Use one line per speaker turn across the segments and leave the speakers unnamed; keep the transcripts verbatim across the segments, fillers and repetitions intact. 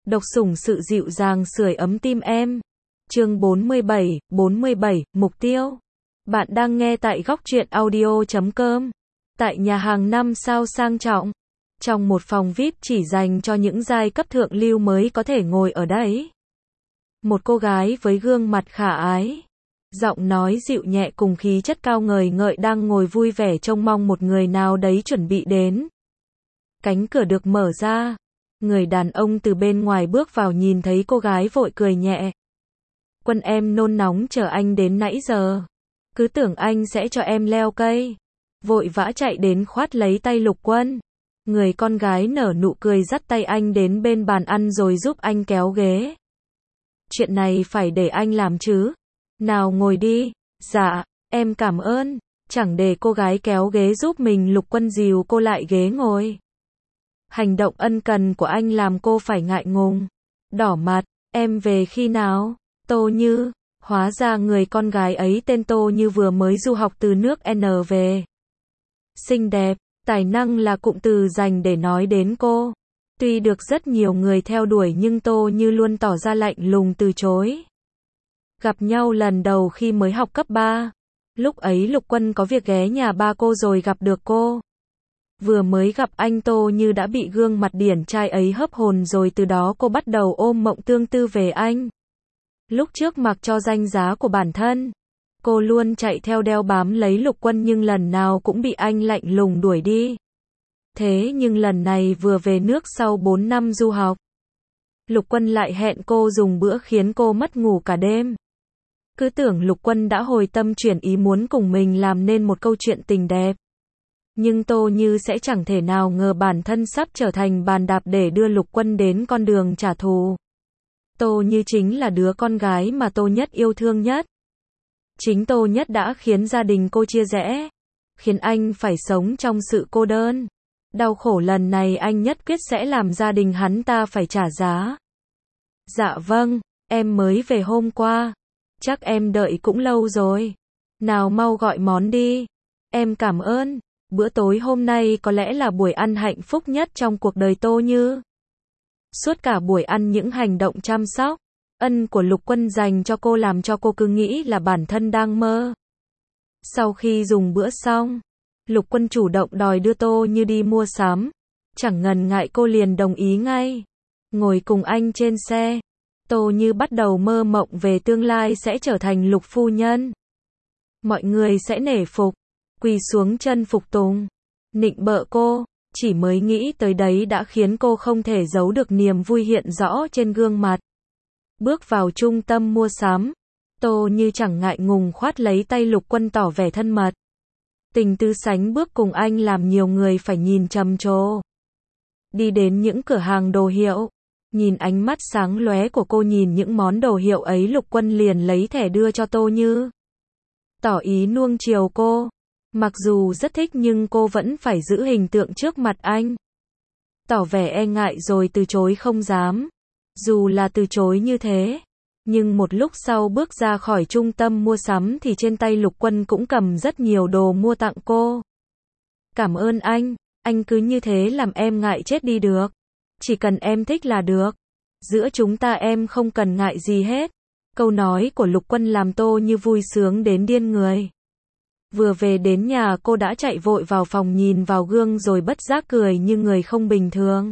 Độc sủng sự dịu dàng sưởi ấm tim em. Chương bốn mươi bảy, bốn mươi bảy, mục tiêu. Bạn đang nghe tại góc truyện audio chấm com. Tại nhà hàng năm sao sang trọng. Trong một phòng vi ai pi chỉ dành cho những giai cấp thượng lưu mới có thể ngồi ở đấy. Một cô gái với gương mặt khả ái, giọng nói dịu nhẹ cùng khí chất cao ngời ngợi đang ngồi vui vẻ trông mong một người nào đấy chuẩn bị đến. Cánh cửa được mở ra. Người đàn ông từ bên ngoài bước vào nhìn thấy cô gái vội cười nhẹ. Quân em nôn nóng chờ anh đến nãy giờ. Cứ tưởng anh sẽ cho em leo cây. Vội vã chạy đến khoát lấy tay Lục Quân. Người con gái nở nụ cười dắt tay anh đến bên bàn ăn rồi giúp anh kéo ghế. Chuyện này phải để anh làm chứ. Nào ngồi đi. Dạ, em cảm ơn. Chẳng để cô gái kéo ghế giúp mình, Lục Quân dìu cô lại ghế ngồi. Hành động ân cần của anh làm cô phải ngại ngùng. Đỏ mặt, em về khi nào? Tô Như. Hóa ra người con gái ấy tên Tô Như vừa mới du học từ nước N về. Xinh đẹp, tài năng là cụm từ dành để nói đến cô. Tuy được rất nhiều người theo đuổi nhưng Tô Như luôn tỏ ra lạnh lùng từ chối. Gặp nhau lần đầu khi mới học cấp ba. Lúc ấy Lục Quân có việc ghé nhà ba cô rồi gặp được cô. Vừa mới gặp anh Tô Như đã bị gương mặt điển trai ấy hấp hồn rồi, từ đó cô bắt đầu ôm mộng tương tư về anh. Lúc trước mặc cho danh giá của bản thân, cô luôn chạy theo đeo bám lấy Lục Quân nhưng lần nào cũng bị anh lạnh lùng đuổi đi. Thế nhưng lần này vừa về nước sau bốn năm du học, Lục Quân lại hẹn cô dùng bữa khiến cô mất ngủ cả đêm. Cứ tưởng Lục Quân đã hồi tâm chuyển ý muốn cùng mình làm nên một câu chuyện tình đẹp. Nhưng Tô Như sẽ chẳng thể nào ngờ bản thân sắp trở thành bàn đạp để đưa Lục Quân đến con đường trả thù. Tô Như chính là đứa con gái mà Tô Nhất yêu thương nhất. Chính Tô Nhất đã khiến gia đình cô chia rẽ, khiến anh phải sống trong sự cô đơn. Đau khổ lần này anh nhất quyết sẽ làm gia đình hắn ta phải trả giá. Dạ vâng, em mới về hôm qua. Chắc em đợi cũng lâu rồi. Nào mau gọi món đi. Em cảm ơn. Bữa tối hôm nay có lẽ là buổi ăn hạnh phúc nhất trong cuộc đời Tô Như. Suốt cả buổi ăn những hành động chăm sóc, ân của Lục Quân dành cho cô làm cho cô cứ nghĩ là bản thân đang mơ. Sau khi dùng bữa xong, Lục Quân chủ động đòi đưa Tô Như đi mua sắm. Chẳng ngần ngại cô liền đồng ý ngay. Ngồi cùng anh trên xe, Tô Như bắt đầu mơ mộng về tương lai sẽ trở thành Lục phu nhân. Mọi người sẽ nể phục, quỳ xuống chân phục tùng, nịnh bợ cô. Chỉ mới nghĩ tới đấy đã khiến cô không thể giấu được niềm vui hiện rõ trên gương mặt. Bước vào trung tâm mua sắm, Tô Như chẳng ngại ngùng khoát lấy tay Lục Quân tỏ vẻ thân mật. Tình tứ sánh bước cùng anh làm nhiều người phải nhìn trầm trồ. Đi đến những cửa hàng đồ hiệu, nhìn ánh mắt sáng lóe của cô nhìn những món đồ hiệu ấy, Lục Quân liền lấy thẻ đưa cho Tô Như, tỏ ý nuông chiều cô. Mặc dù rất thích nhưng cô vẫn phải giữ hình tượng trước mặt anh. Tỏ vẻ e ngại rồi từ chối không dám. Dù là từ chối như thế, nhưng một lúc sau bước ra khỏi trung tâm mua sắm thì trên tay Lục Quân cũng cầm rất nhiều đồ mua tặng cô. Cảm ơn anh, anh cứ như thế làm em ngại chết đi được. Chỉ cần em thích là được. Giữa chúng ta em không cần ngại gì hết. Câu nói của Lục Quân làm Tô Như vui sướng đến điên người. Vừa về đến nhà cô đã chạy vội vào phòng nhìn vào gương rồi bất giác cười như người không bình thường.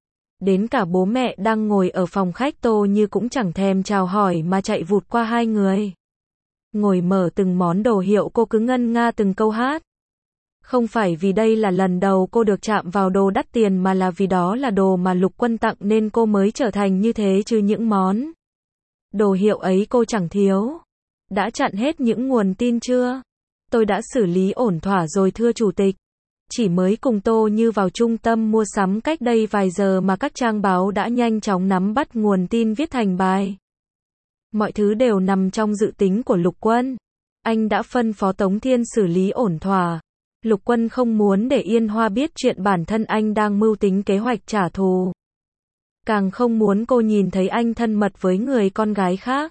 Đến cả bố mẹ đang ngồi ở phòng khách Tô Như cũng chẳng thèm chào hỏi mà chạy vụt qua hai người. Ngồi mở từng món đồ hiệu cô cứ ngân nga từng câu hát. Không phải vì đây là lần đầu cô được chạm vào đồ đắt tiền mà là vì đó là đồ mà Lục Quân tặng nên cô mới trở thành như thế, chứ những món đồ hiệu ấy cô chẳng thiếu. Đã chặn hết những nguồn tin chưa? Tôi đã xử lý ổn thỏa rồi thưa chủ tịch. Chỉ mới cùng Tô Như vào trung tâm mua sắm cách đây vài giờ mà các trang báo đã nhanh chóng nắm bắt nguồn tin viết thành bài. Mọi thứ đều nằm trong dự tính của Lục Quân. Anh đã phân phó Tống Thiên xử lý ổn thỏa. Lục Quân không muốn để Yên Hoa biết chuyện bản thân anh đang mưu tính kế hoạch trả thù. Càng không muốn cô nhìn thấy anh thân mật với người con gái khác.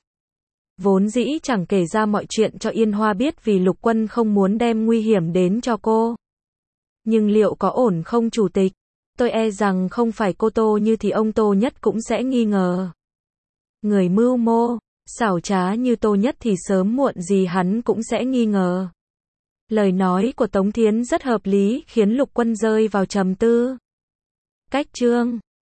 Vốn dĩ chẳng kể ra mọi chuyện cho Yên Hoa biết vì Lục Quân không muốn đem nguy hiểm đến cho cô. Nhưng liệu có ổn không chủ tịch? Tôi e rằng không phải cô Tô Như thì ông Tô Nhất cũng sẽ nghi ngờ. Người mưu mô, xảo trá như Tô Nhất thì sớm muộn gì hắn cũng sẽ nghi ngờ. Lời nói của Tống Thiến rất hợp lý, khiến Lục Quân rơi vào trầm tư. Cách chương